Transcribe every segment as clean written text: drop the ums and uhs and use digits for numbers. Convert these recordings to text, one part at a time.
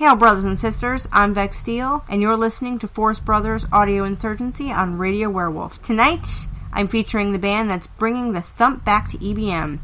Hail, brothers and sisters, I'm Vex Steel, and you're listening to Force Brothers Audio Insurgency on Radio Werewolf. Tonight, I'm featuring the band that's bringing the thump back to EBM,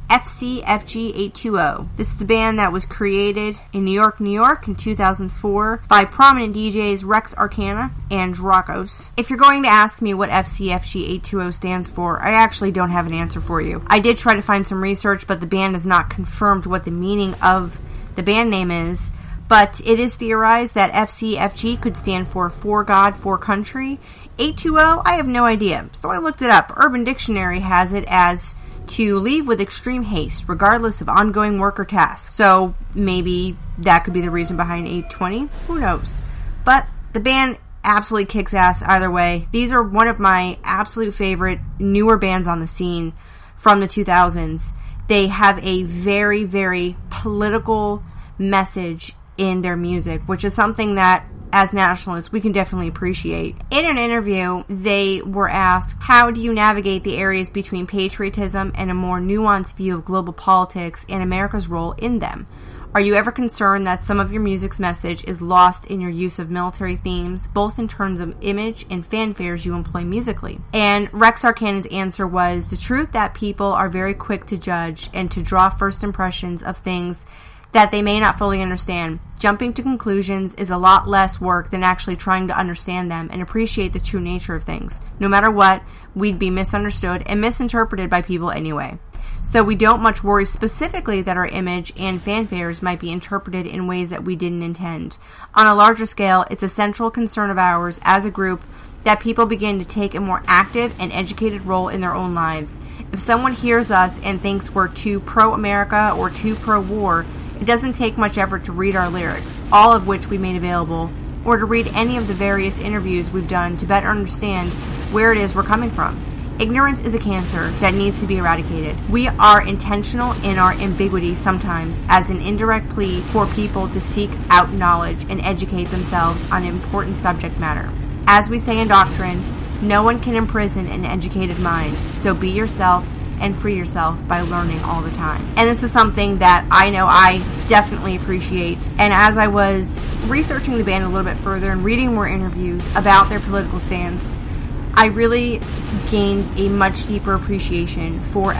FCFG820. This is a band that was created in New York, New York in 2004 by prominent DJs Rex Arcana and Drakos. If you're going to ask me what FCFG820 stands for, I actually don't have an answer for you. I did try to find some research, but the band has not confirmed what the meaning of the band name is. But it is theorized that FCFG could stand for God, for Country. 820, I have no idea. So I looked it up. Urban Dictionary has it as to leave with extreme haste, regardless of ongoing work or task. So maybe that could be the reason behind 820. Who knows? But the band absolutely kicks ass either way. These are one of my absolute favorite newer bands on the scene from the 2000s. They have a very, very political message in their music, which is something that, as nationalists, we can definitely appreciate. In an interview, they were asked, how do you navigate the areas between patriotism and a more nuanced view of global politics and America's role in them? Are you ever concerned that some of your music's message is lost in your use of military themes, both in terms of image and fanfares you employ musically? And Rex Arcana's answer was, the truth that people are very quick to judge and to draw first impressions of things that they may not fully understand. Jumping to conclusions is a lot less work than actually trying to understand them and appreciate the true nature of things. No matter what, we'd be misunderstood and misinterpreted by people anyway. So we don't much worry specifically that our image and fanfares might be interpreted in ways that we didn't intend. On a larger scale, it's a central concern of ours as a group that people begin to take a more active and educated role in their own lives. If someone hears us and thinks we're too pro-America or too pro-war, it doesn't take much effort to read our lyrics, all of which we made available, or to read any of the various interviews we've done to better understand where it is we're coming from. Ignorance is a cancer that needs to be eradicated. We are intentional in our ambiguity sometimes as an indirect plea for people to seek out knowledge and educate themselves on important subject matter. As we say in doctrine, no one can imprison an educated mind, so be yourself and free yourself by learning all the time. And this is something that I know I definitely appreciate. And as I was researching the band a little bit further and reading more interviews about their political stance, I really gained a much deeper appreciation for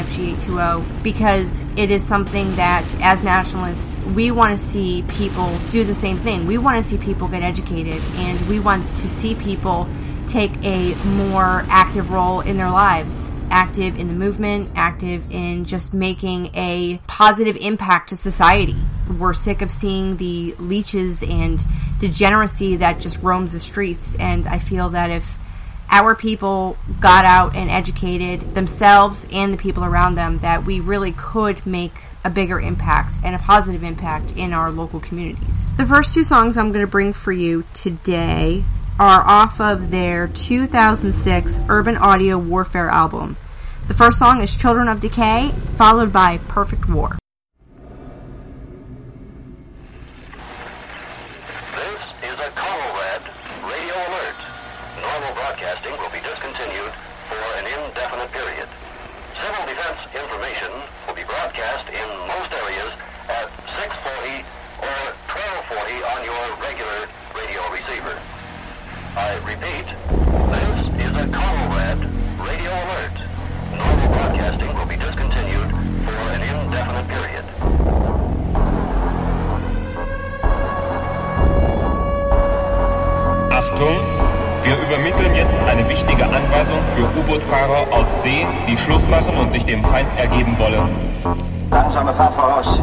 FCFG820 because it is something that, as nationalists, we want to see people do the same thing. We want to see people get educated, and we want to see people take a more active role in their lives. Active in the movement, active in just making a positive impact to society. We're sick of seeing the leeches and degeneracy that just roams the streets, and I feel that if our people got out and educated themselves and the people around them, that we really could make a bigger impact and a positive impact in our local communities. The first two songs I'm going to bring for you today are off of their 2006 Urban Audio Warfare album. The first song is Children of Decay, followed by Perfect War. This is a Comrade radio alert. Normal broadcasting will be discontinued for an indefinite period. Civil defense information will be broadcast in most areas at 640 or 1240 on your regular radio receiver. I repeat, this is a Comrade radio alert. Normal broadcasting will be discontinued for an indefinite period. Achtung, wir übermitteln jetzt eine wichtige Anweisung für U-Boot-Fahrer auf See, die Schluss machen und sich dem Feind ergeben wollen. Langsame Fahrt voraus.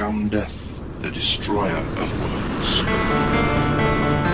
become death, the destroyer of worlds.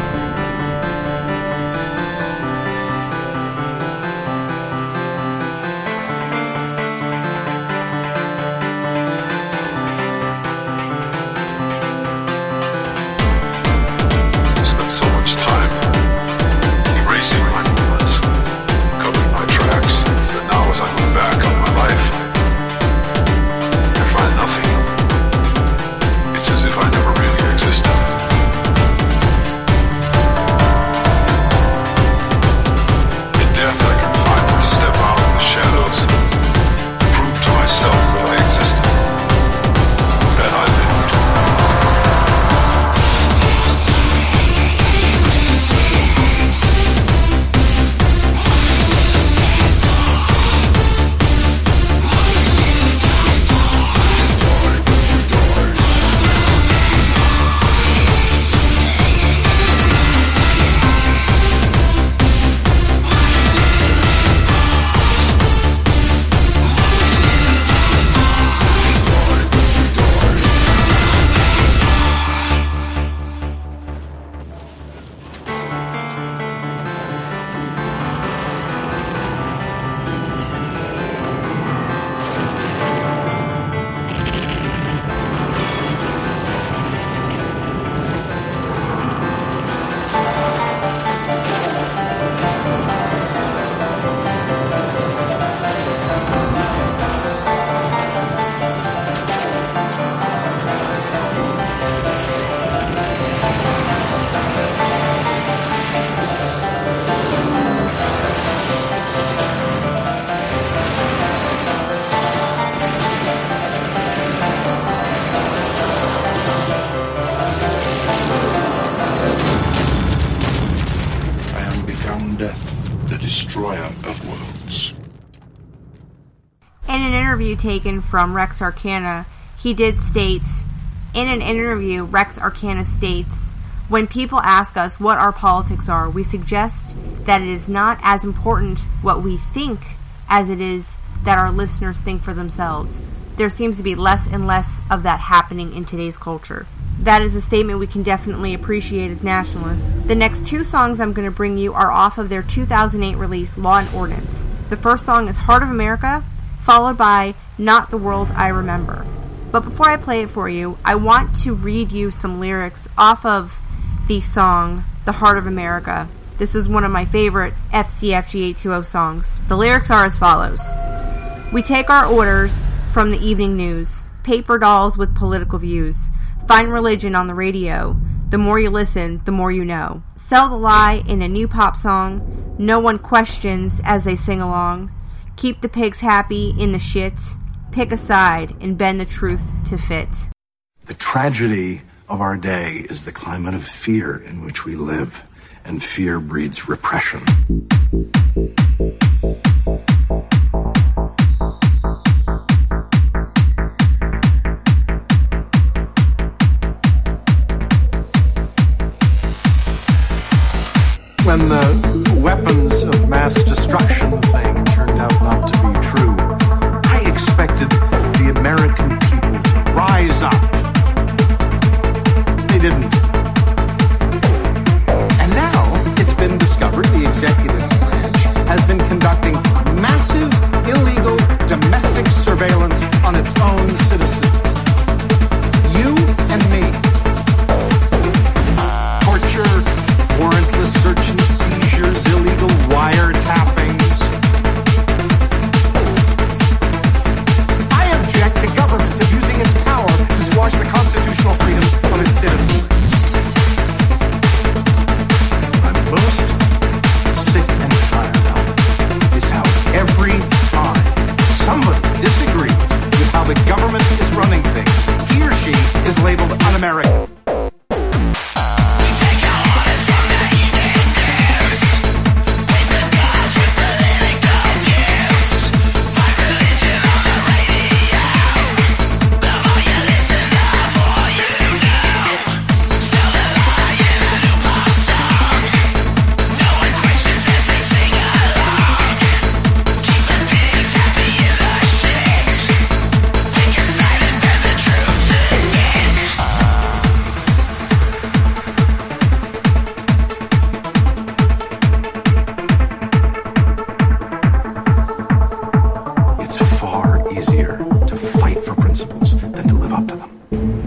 Taken from Rex Arcana, he did state, in an interview, Rex Arcana states, "When people ask us what our politics are, we suggest that it is not as important what we think as it is that our listeners think for themselves. There seems to be less and less of that happening in today's culture." That is a statement we can definitely appreciate as nationalists. The next two songs I'm going to bring you are off of their 2008 release, Law and Ordinance. The first song is Heart of America, followed by Not the World I Remember. But before I play it for you, I want to read you some lyrics off of the song, The Heart of America. This is one of my favorite FCFG 820 songs. The lyrics are as follows. "We take our orders from the evening news, paper dolls with political views, find religion on the radio, the more you listen, the more you know. Sell the lie in a new pop song, no one questions as they sing along. Keep the pigs happy in the shit. Pick a side and bend the truth to fit." The tragedy of our day is the climate of fear in which we live, and fear breeds repression. When the weapons of mass destruction thing turned out not to be true, I expected the American people to rise up. They didn't. And now it's been discovered the executive branch has been conducting massive, illegal, domestic surveillance on its own citizens. You and me. Torture, warrantless search and seizures, illegal wiretappings. I object to government abusing its power to squash the constitutional freedoms of its citizens. I'm most sick and tired of is how every time somebody disagrees with how the government is running things, he or she is labeled un-American. Take a side and bend the truth. easier to fight for principles than to live up to them.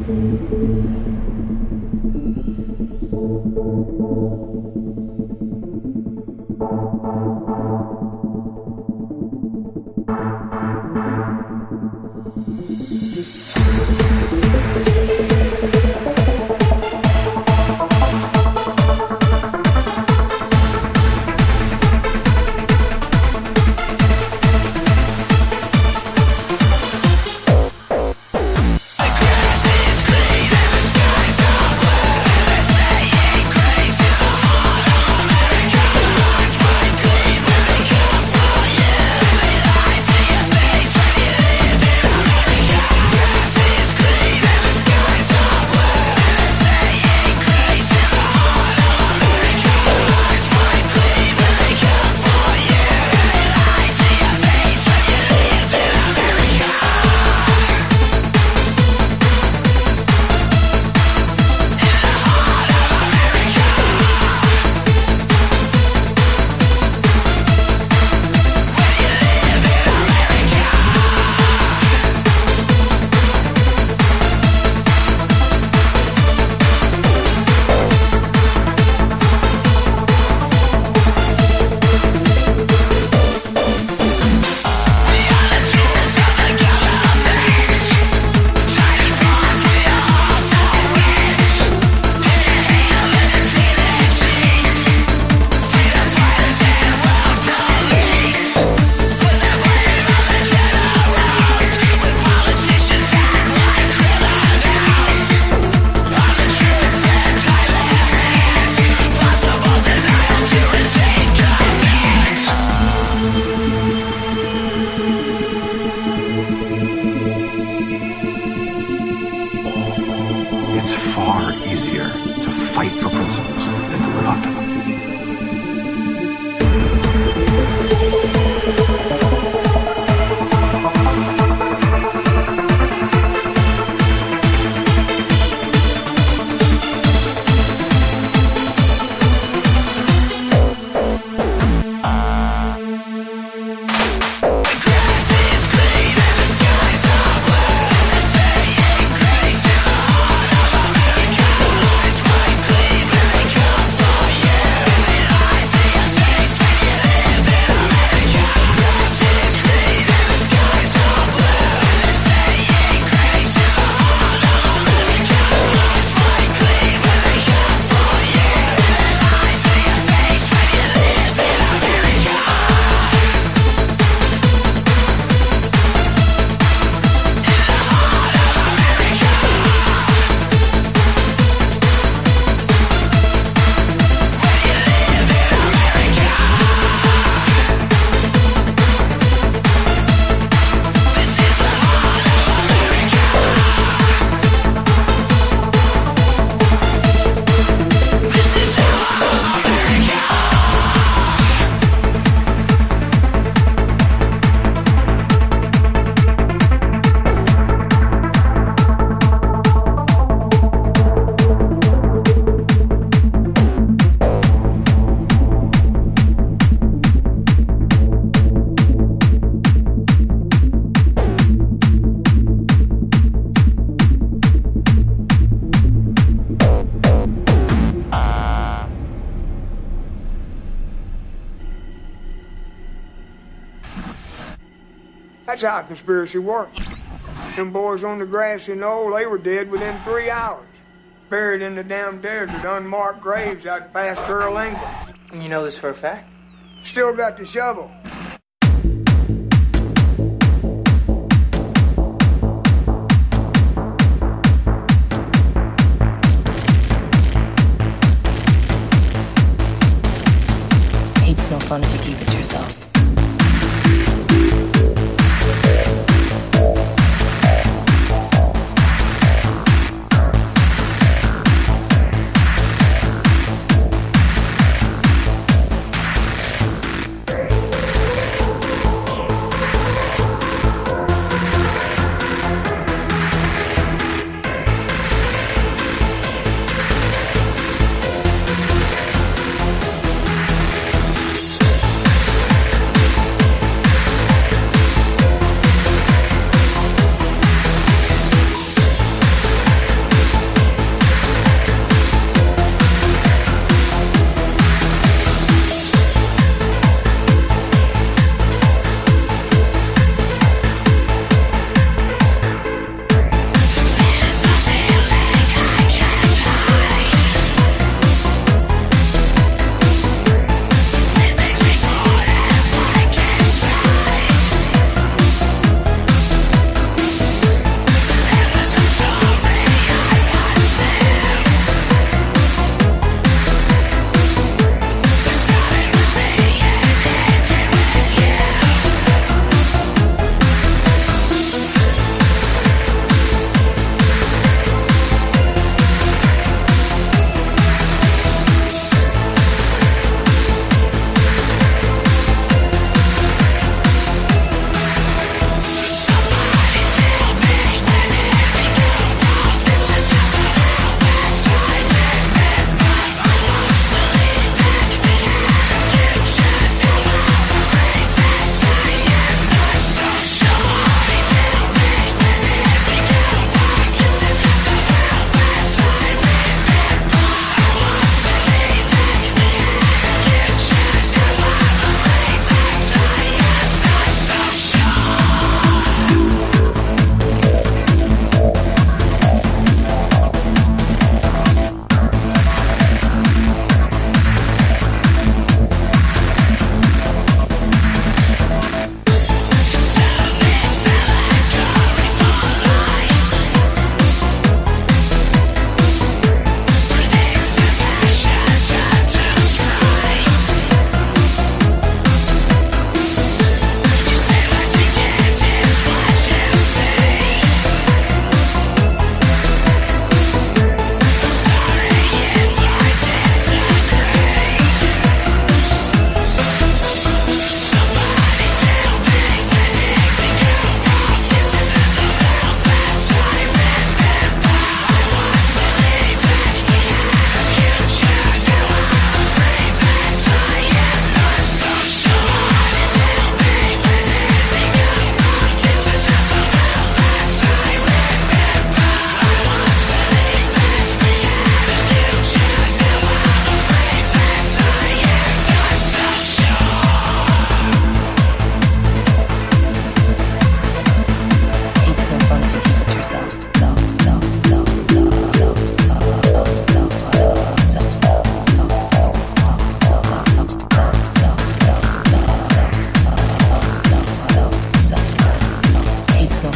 That's how a conspiracy works. Them boys on the grassy knoll, they were dead within 3 hours. Buried in the damn desert, unmarked graves out past Earl England. And you know this for a fact? Still got the shovel. Hate's no fun if you keep it to yourself.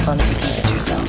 fun if you keep it to yourself.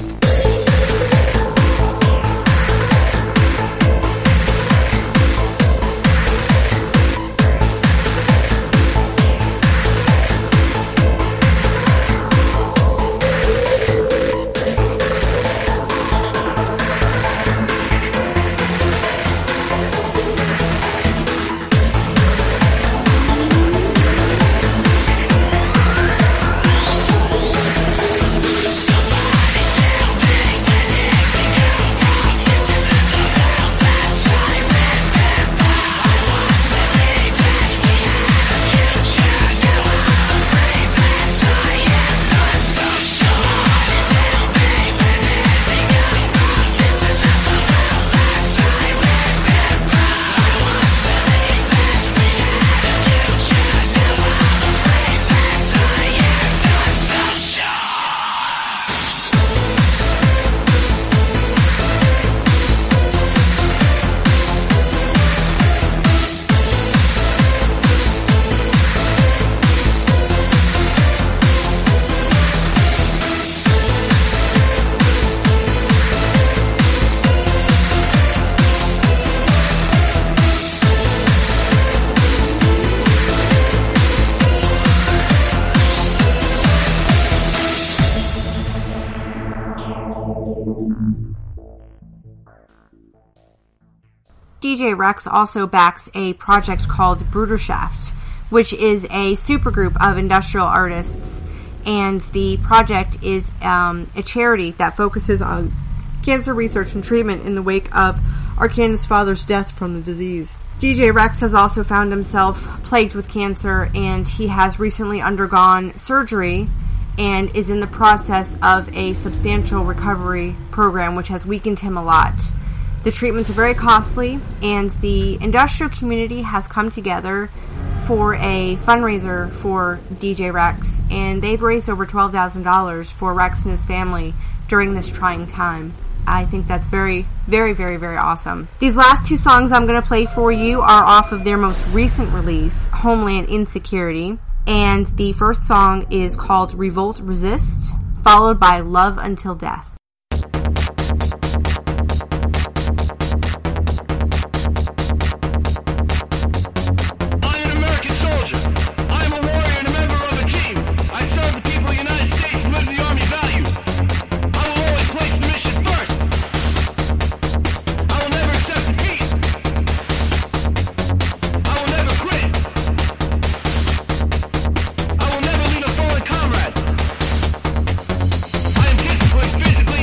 DJ Rex also backs a project called Bruderschaft, which is a supergroup of industrial artists, and the project is a charity that focuses on cancer research and treatment in the wake of Arcanda's father's death from the disease. DJ Rex has also found himself plagued with cancer, and he has recently undergone surgery and is in the process of a substantial recovery program, which has weakened him a lot. The treatments are very costly, and the industrial community has come together for a fundraiser for DJ Rex, and they've raised over $12,000 for Rex and his family during this trying time. I think that's very, very, very, very awesome. These last two songs I'm going to play for you are off of their most recent release, Homeland Insecurity, and the first song is called Revolt Resist, followed by Love Until Death. Physically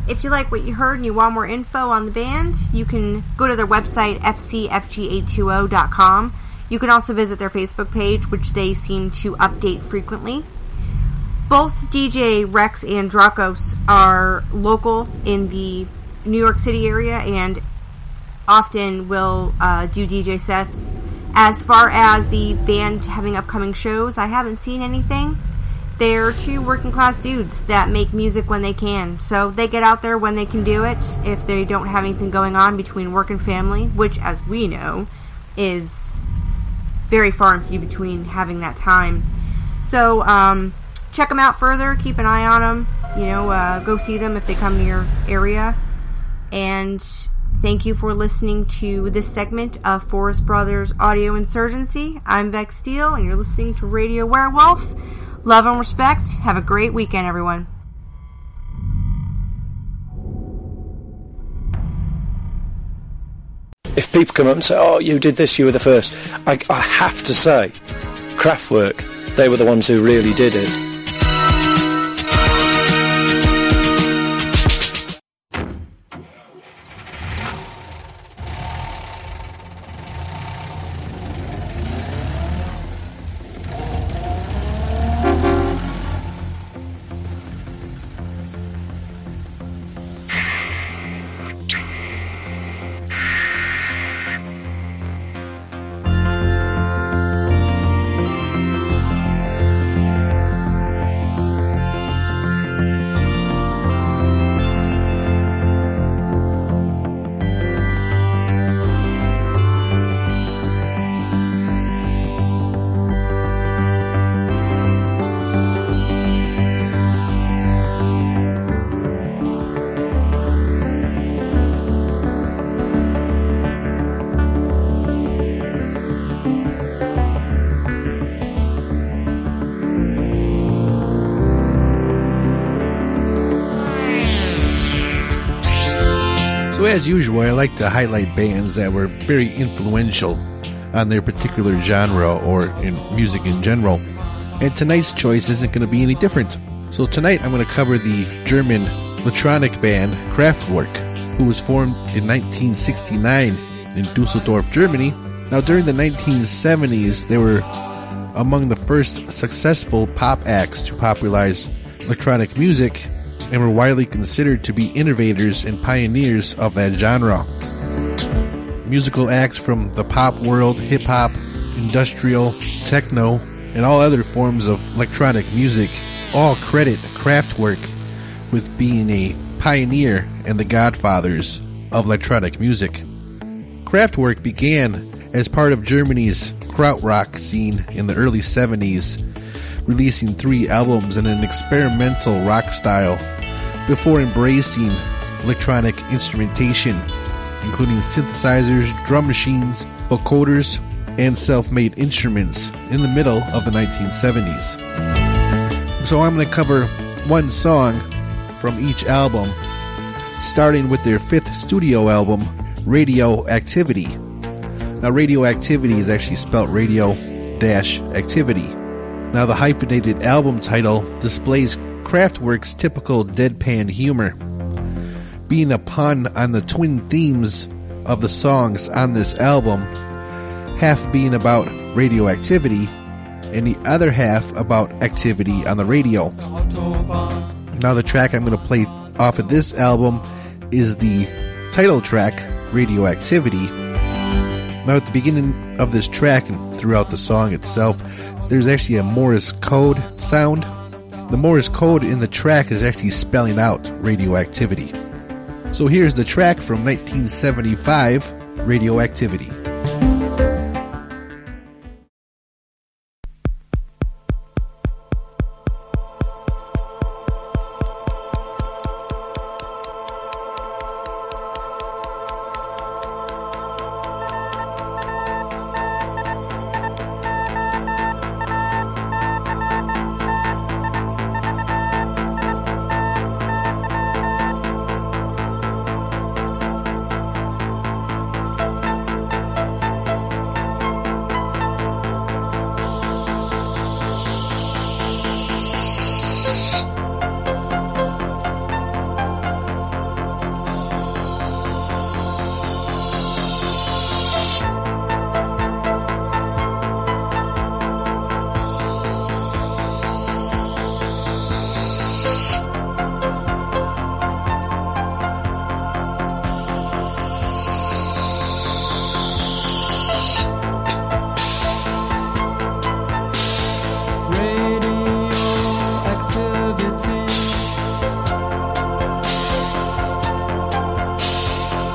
If you like what you heard and you want more info on the band, you can go to their website, fcfg820.com. You can also visit their Facebook page, which they seem to update frequently. Both DJ Rex and Drakos are local in the New York City area and often will do DJ sets. As far as the band having upcoming shows, I haven't seen anything. They're two working class dudes that make music when they can. So they get out there when they can do it if they don't have anything going on between work and family, which, as we know, is very far and few between having that time. So check them out further. Keep an eye on them. Go see them if they come to your area. And thank you for listening to this segment of Forest Brothers Audio Insurgency. I'm Vex Steel, and you're listening to Radio Werewolf. Love and respect. Have a great weekend, everyone. If people come up and say, oh, you did this, you were the first, I have to say, Kraftwerk, they were the ones who really did it. As usual, I like to highlight bands that were very influential on their particular genre or in music in general. And tonight's choice isn't going to be any different. So tonight I'm going to cover the German electronic band Kraftwerk, who was formed in 1969 in Dusseldorf, Germany. Now during the 1970s, they were among the first successful pop acts to popularize electronic music and were widely considered to be innovators and pioneers of that genre. Musical acts from the pop world, hip-hop, industrial, techno, and all other forms of electronic music all credit Kraftwerk with being a pioneer and the godfathers of electronic music. Kraftwerk began as part of Germany's krautrock scene in the early 70s, releasing 3 albums in an experimental rock style before embracing electronic instrumentation, including synthesizers, drum machines, vocoders, and self-made instruments in the middle of the 1970s. So I'm going to cover one song from each album, starting with their 5th studio album, Radioactivity. Now, Radioactivity is actually spelled radio-activity. Now, the hyphenated album title displays Kraftwerk's typical deadpan humor, being a pun on the twin themes of the songs on this album, half being about radioactivity and the other half about activity on the radio. Now, the track I'm going to play off of this album is the title track, Radioactivity. Now, at the beginning of this track and throughout the song itself, there's actually a Morse code sound. The Morse code in the track is actually spelling out radioactivity. So here's the track from 1975, Radioactivity.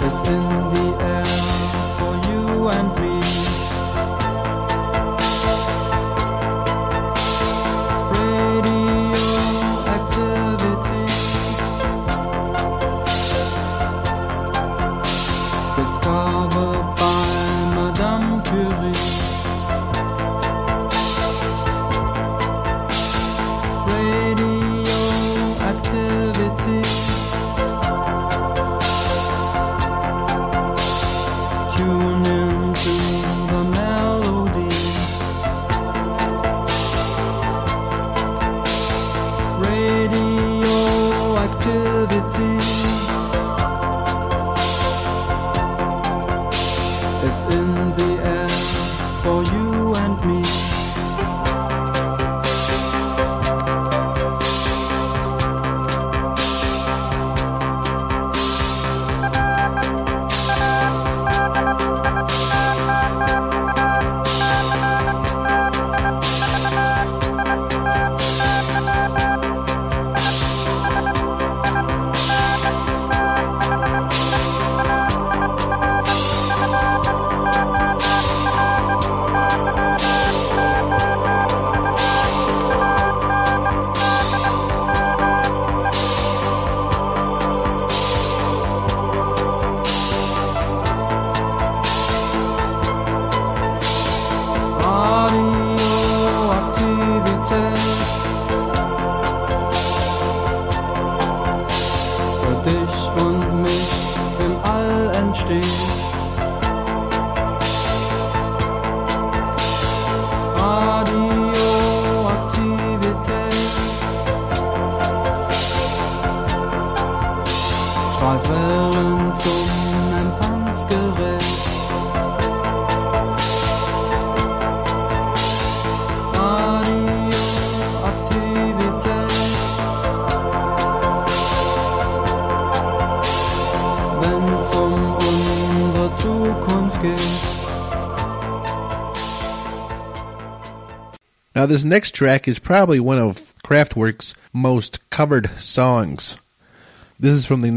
Now, this next track is probably one of Kraftwerk's most covered songs. This is from the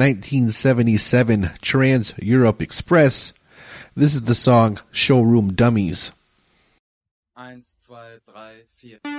1977 Trans-Europe Express. This is the song Showroom Dummies. 1, 2, 3, 4.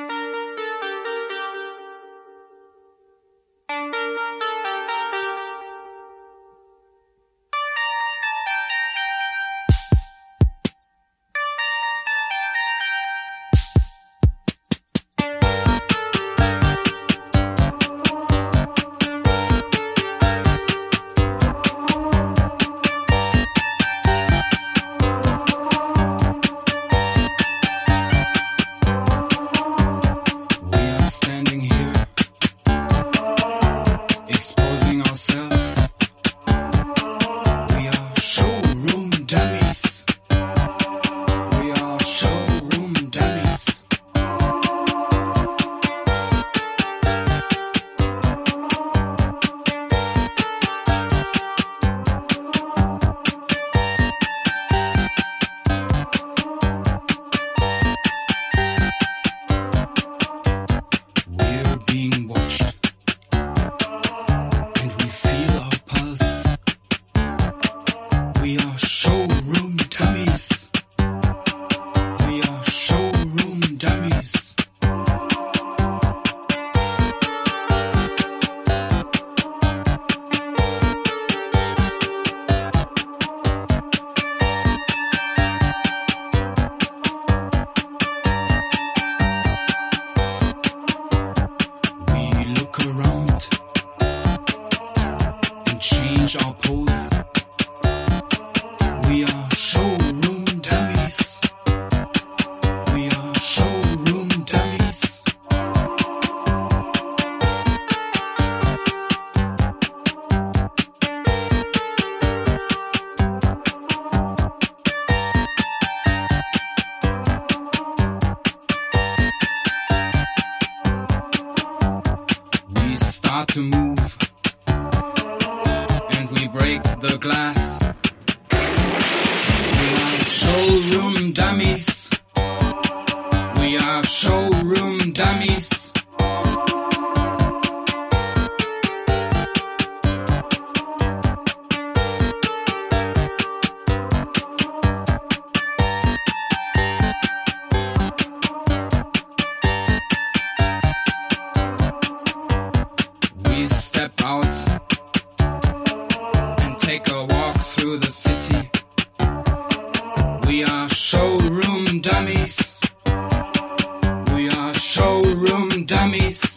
take a walk through the city. We are showroom dummies. We are showroom dummies.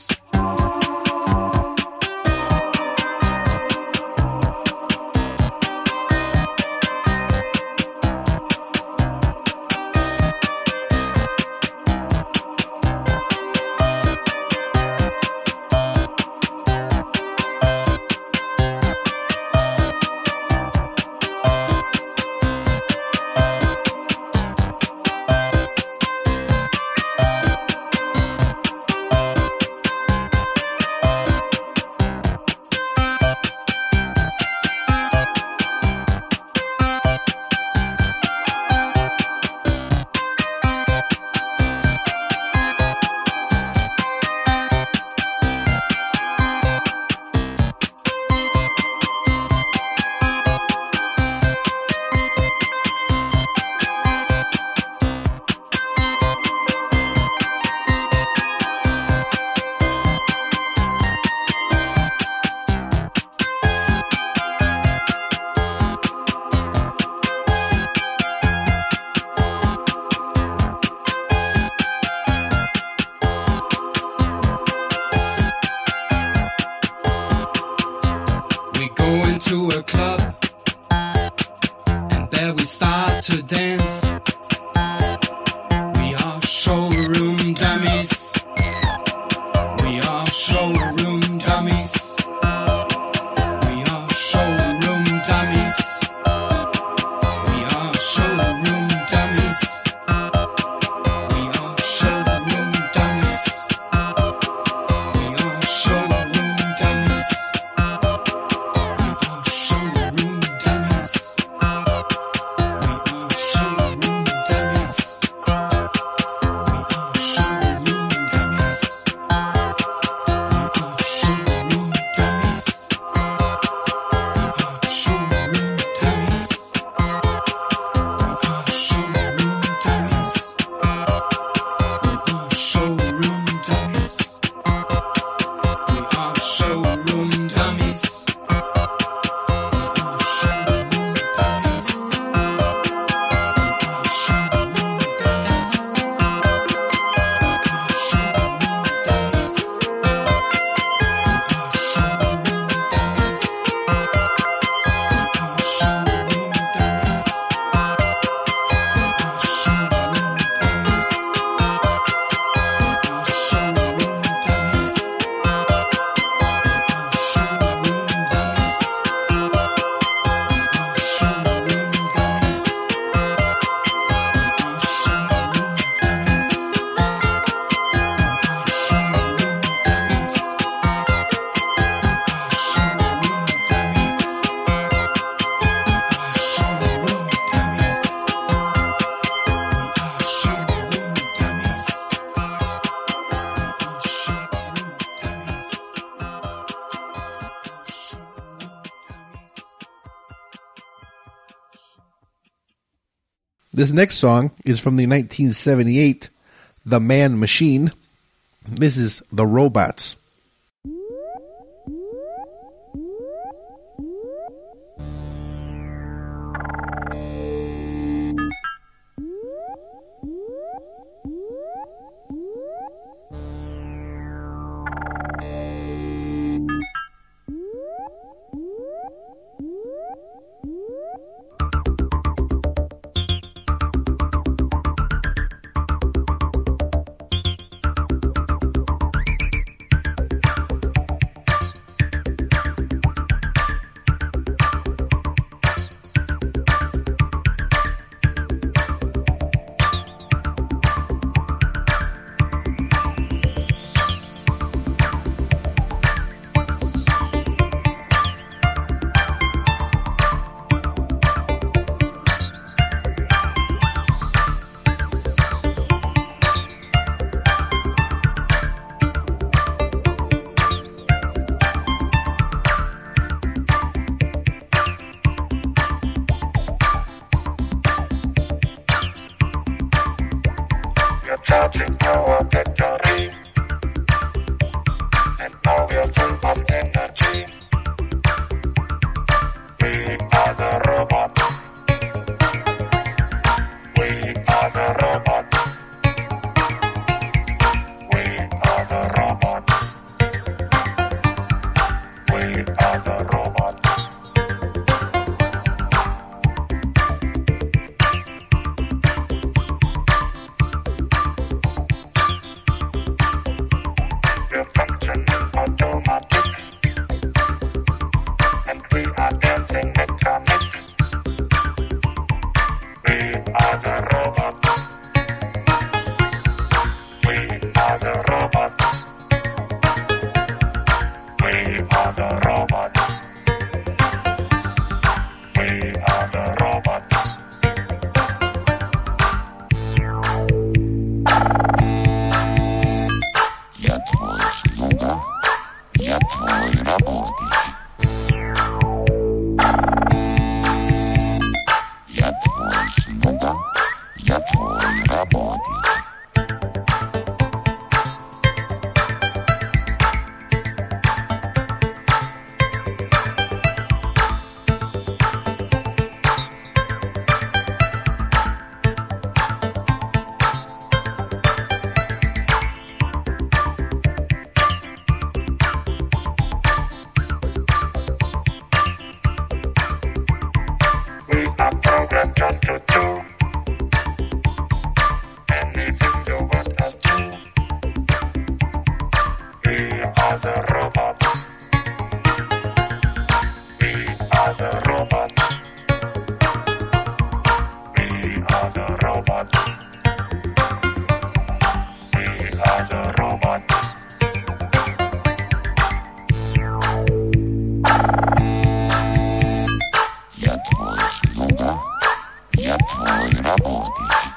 To a club, and there we start to dance. We are showroom dummies. We are showroom dummies. We are showroom dummies. We are showroom dummies. We are showroom dummies. We are showroom dummies. This next song is from the 1978 The Man Machine. This is The Robots. Charging our battery, and now we are full of energy. We are the robots. We are the robots. We are the robots. Я твой слуга, я твой работник.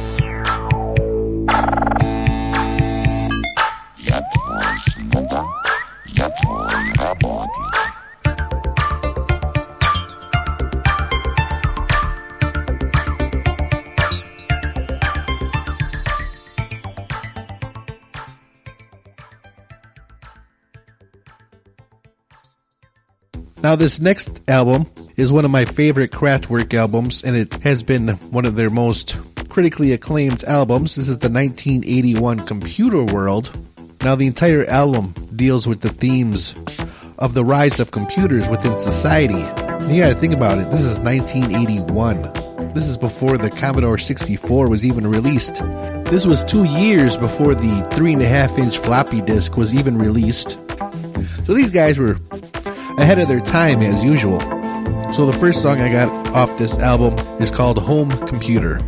Я твой слуга, я твой работник. Now, this next album is one of my favorite Kraftwerk albums, and it has been one of their most critically acclaimed albums. This is the 1981 Computer World. Now, the entire album deals with the themes of the rise of computers within society. You gotta think about it. This is 1981. This is before the Commodore 64 was even released. This was 2 years before the 3.5-inch floppy disk was even released. So these guys were ahead of their time as usual. So the first song I got off this album is called Home Computer.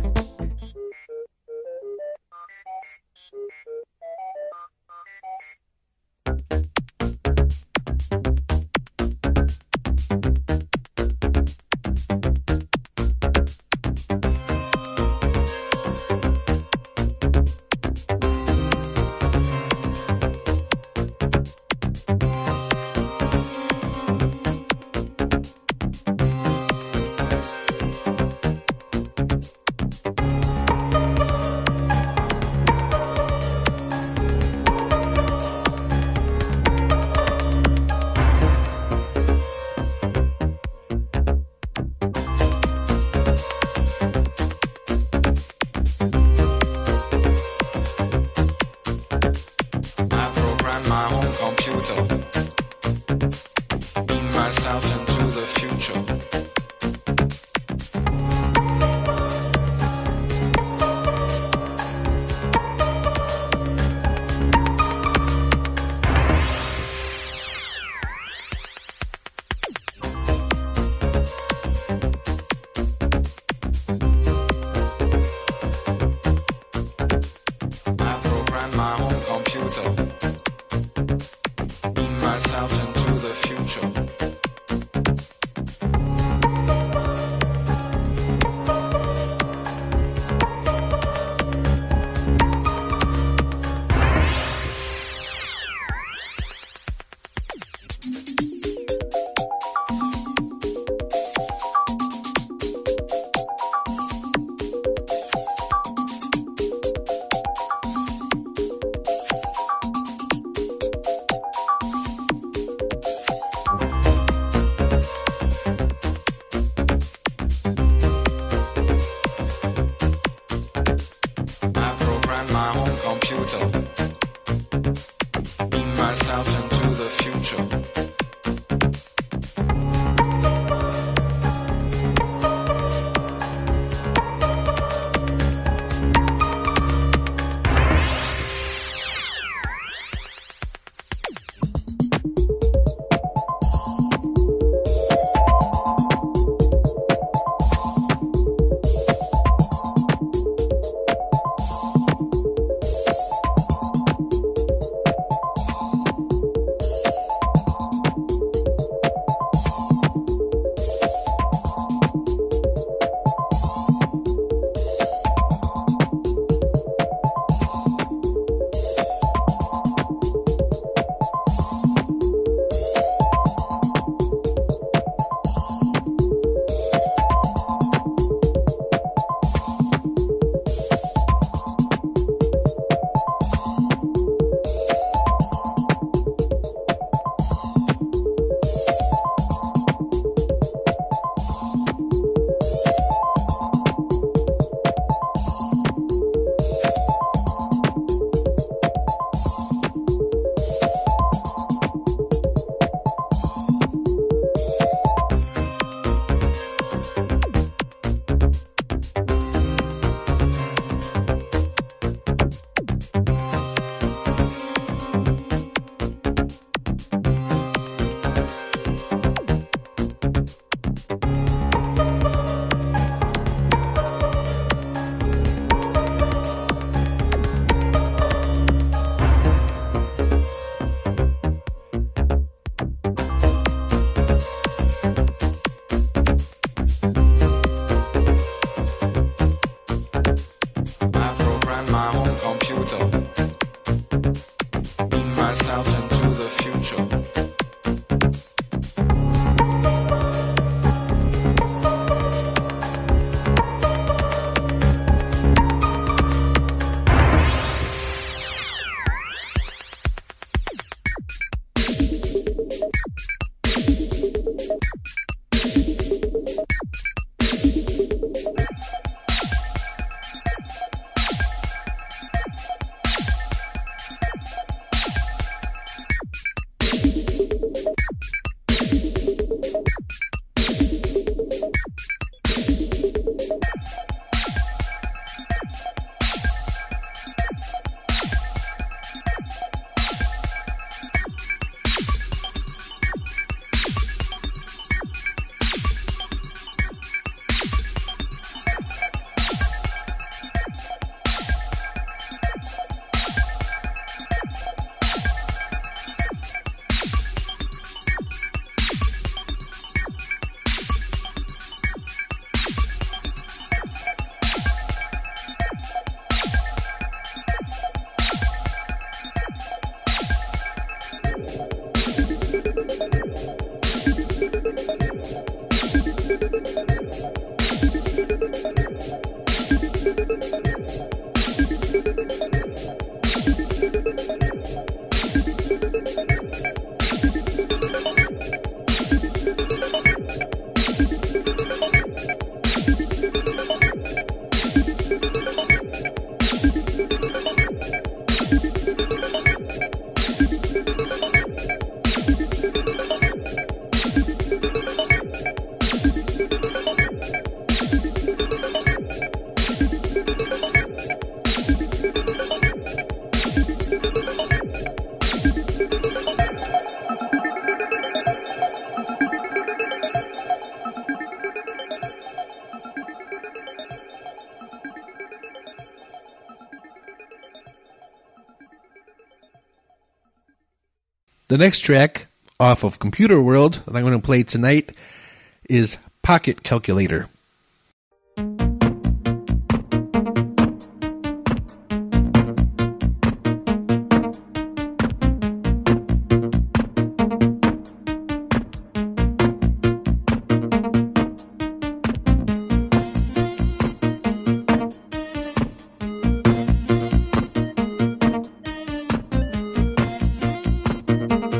The next track off of Computer World that I'm going to play tonight is Pocket Calculator.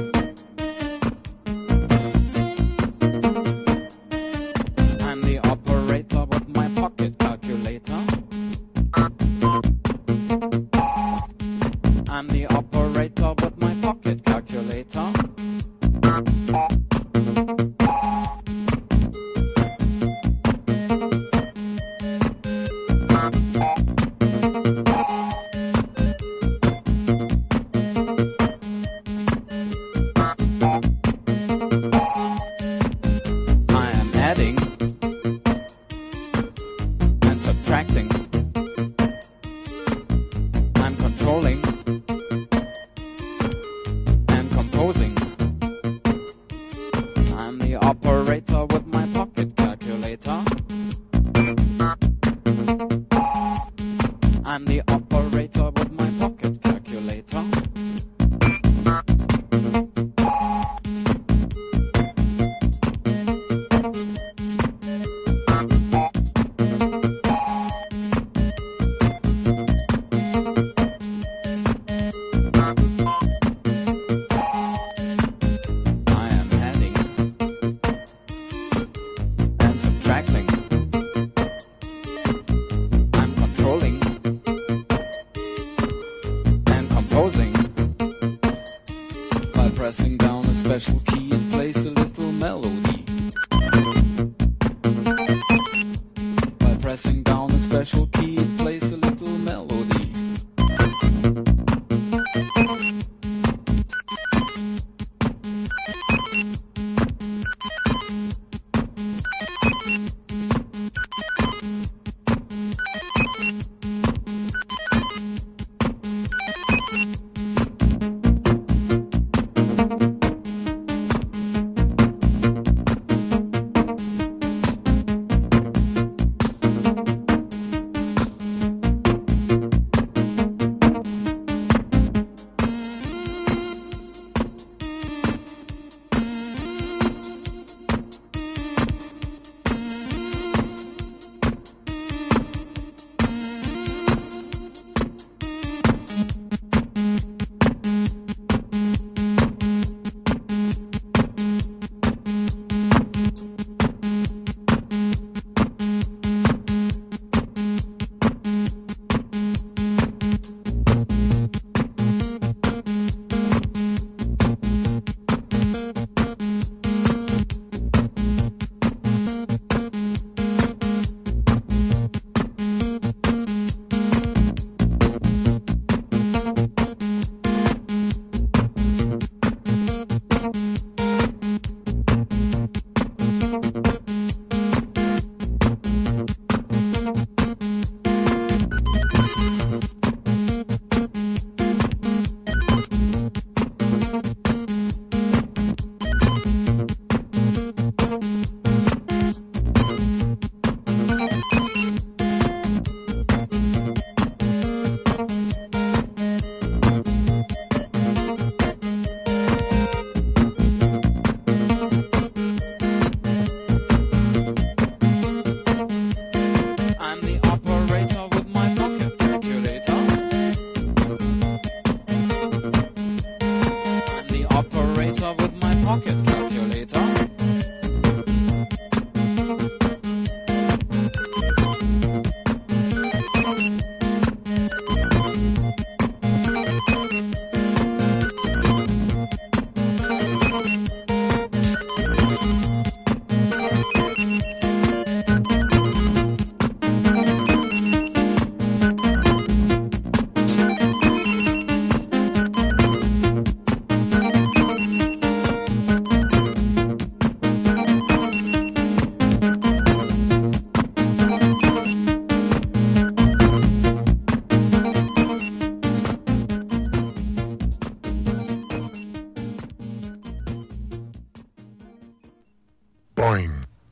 I'm the operator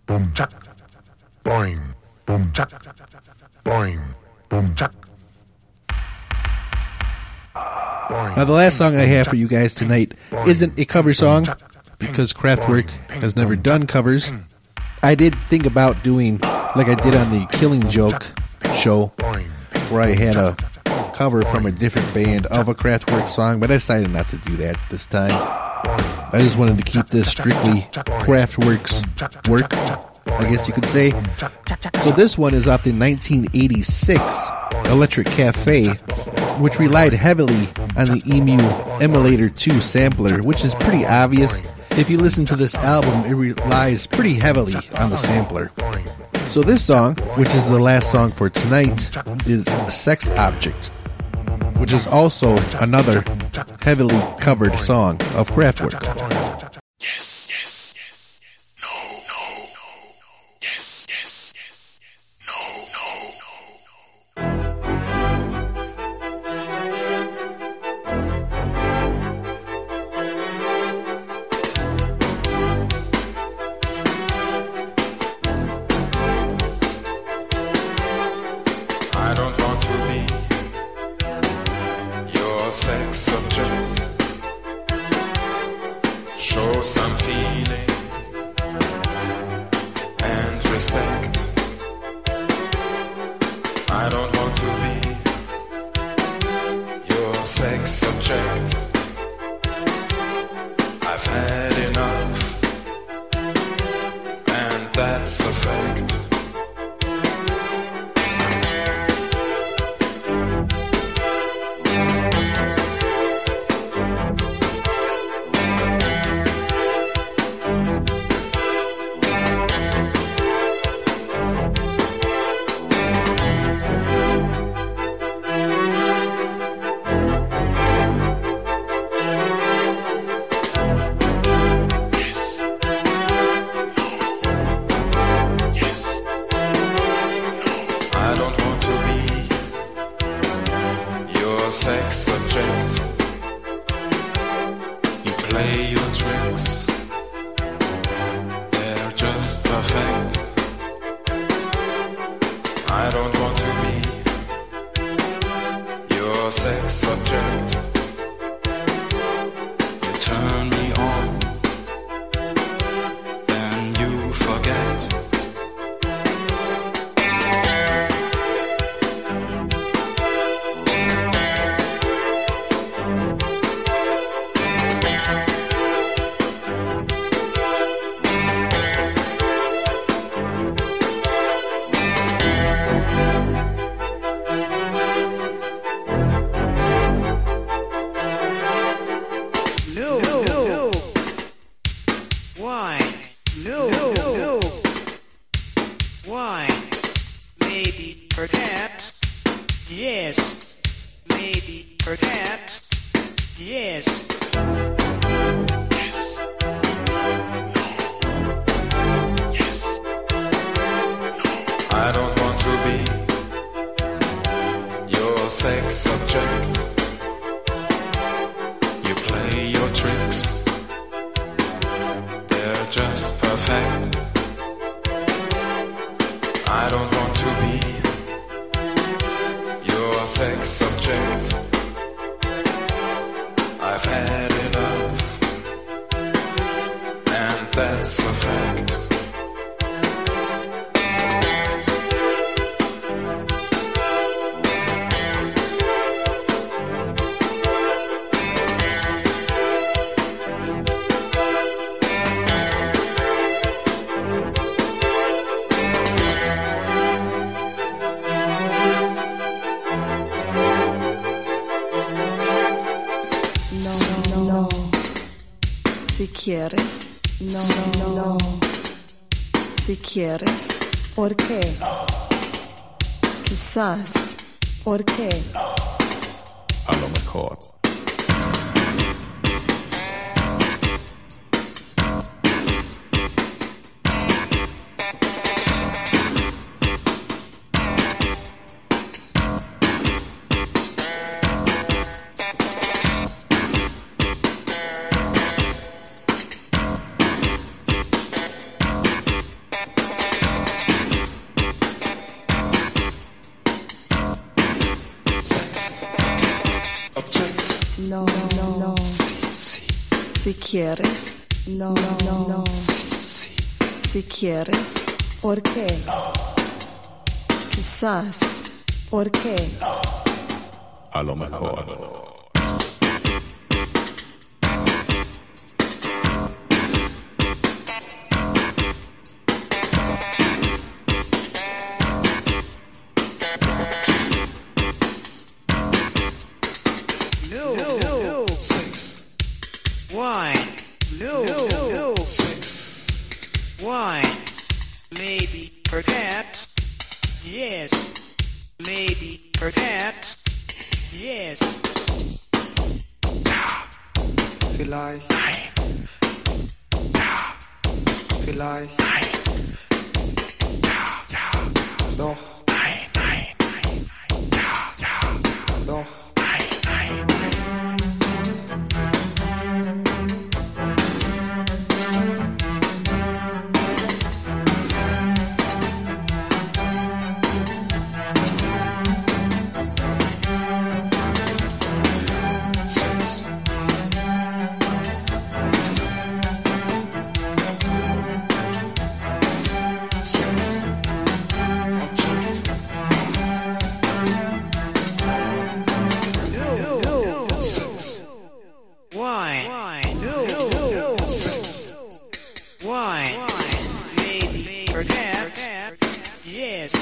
boom chuck, boing, boom chuck, boing, boom chuck. Now, the last song I have for you guys tonight isn't a cover song, because Kraftwerk has never done covers. I did think about doing, like I did on the Killing Joke show, where I had a cover from a different band of a Kraftwerk song, but I decided not to do that this time. I just wanted to keep this strictly Kraftwerk's work, I guess you could say. So this one is off the 1986 Electric Cafe, which relied heavily on the EMU Emulator 2 sampler, which is pretty obvious. If you listen to this album, it relies pretty heavily on the sampler. So this song, which is the last song for tonight, is Sex Object, which is also another heavily covered song of Kraftwerk. Yes, yes, yes. No, no, no. Yes, yes, yes. No, no, no. I don't want to be your sex object. Show some feeling and respect. I don't want to be your sex object. I've had enough, and that's a fact. I don't want to be your sex object. You play your tricks, they're just perfect. I don't want to be your sex object. You turn me on, then you forget. No, no. Why? No, no. Why? Maybe, perhaps. Yes. Maybe, perhaps. Yes. Yes. No. Yes. I don't want to be your sex object. You play your tricks, they're just perfect. I don't want to be your sex object. I've had enough, and that's a fact. No. Si quieres. No. Si quieres. ¿Por qué? Quizás. ¿Por qué? A lo mejor. no, no. Si quieres, no, no. Si quieres, ¿por qué? Quizás, ¿por qué? A lo mejor. No. 6. Why? No. 6. Why? Maybe, perhaps. Yes. Maybe, perhaps. Yes. Vielleicht. Nein. Ja. Vielleicht. Nein. Ja. Doch. Nein. Ja. Doch. Why? Maybe, perhaps. Yes.